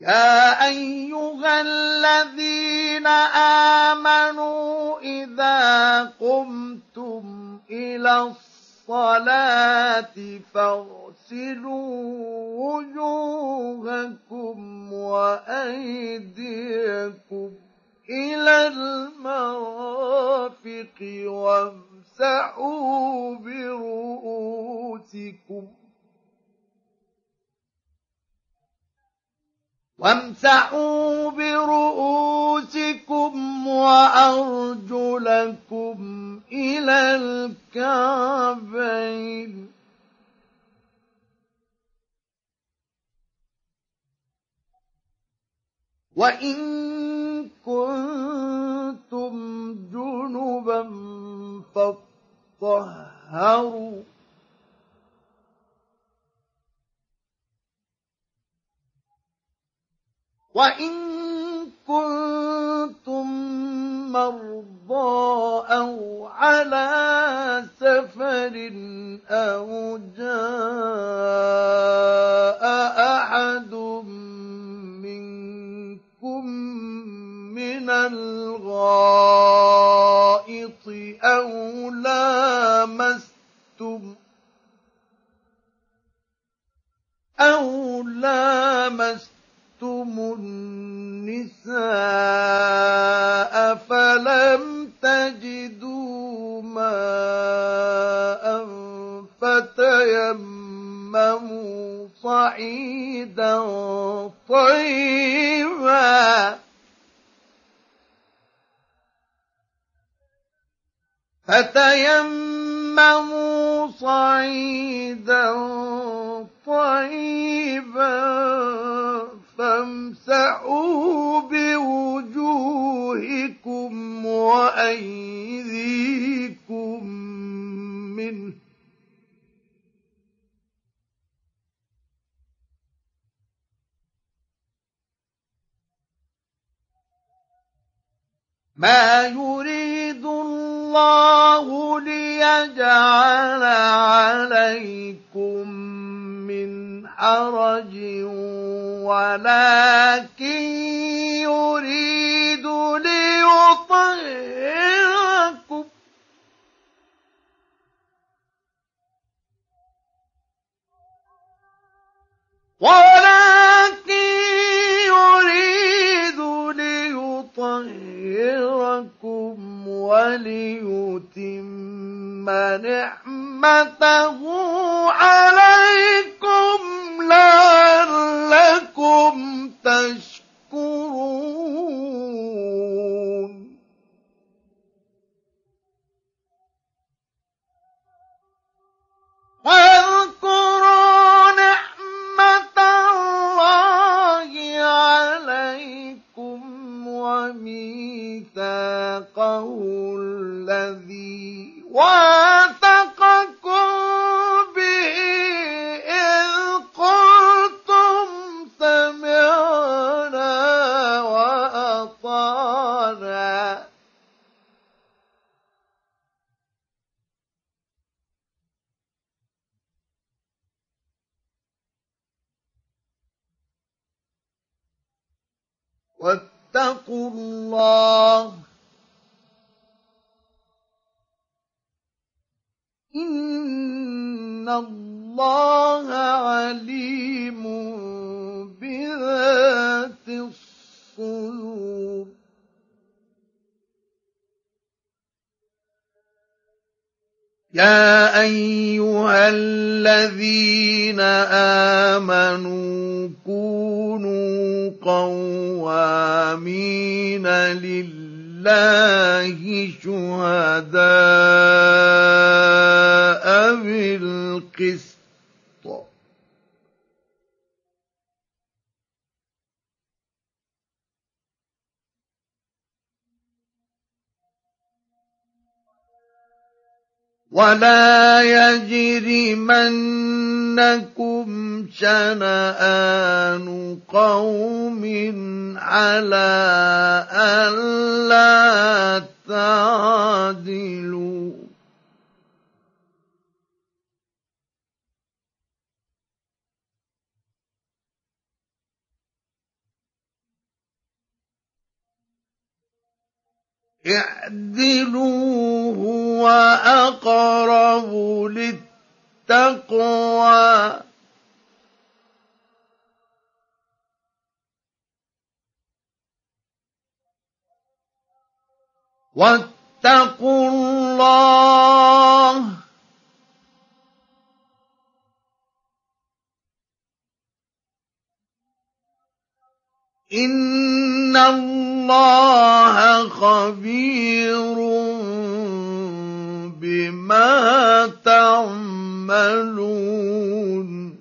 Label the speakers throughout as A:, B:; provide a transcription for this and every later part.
A: يا أيها الذين آمنوا إذا قمتم إلى الصلاة فاغسلوا وجوهكم وأيديكم إلى المرافق وامسحوا برؤوسكم وأرجلكم إلى الكعبين وإن كنتم جنبا فاطهروا وإن كنتم مرضى أو على سفر أو جاء أحد منكم من الغائط أو لامستم النساء فلم تجدوا ماء فتيمموا صعيدا طيبا فامسحوا بوجوهكم وأيديكم منه ما يريد الله ليجعل عليكم من حرج ولكن يريد ليطهركم وليتم نعمته عليكم لعلكم تشكرون واذكروا نعمة الله عليكم وميثاقه الذي واثقكم به إذ قلتم سمعنا وأطعنا واتقوا الله إن الله عليم بذات الصدور يا أيها الذين آمنوا كونوا قوامين لله شهداء بالقسط ولا يجرمنكم شنآن قوم على ألا تعدلوا اعدلوا هو أقرب للتقوى واتقوا الله إن الله خبير بما تعملون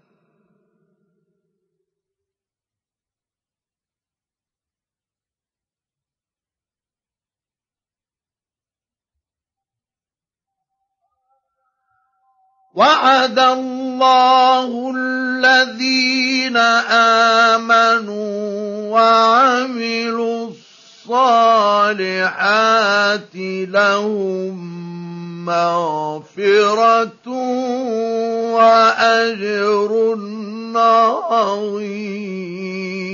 A: وعد الله الذين آمنوا وعملوا الصالحات لهم مغفرة وأجر عظيم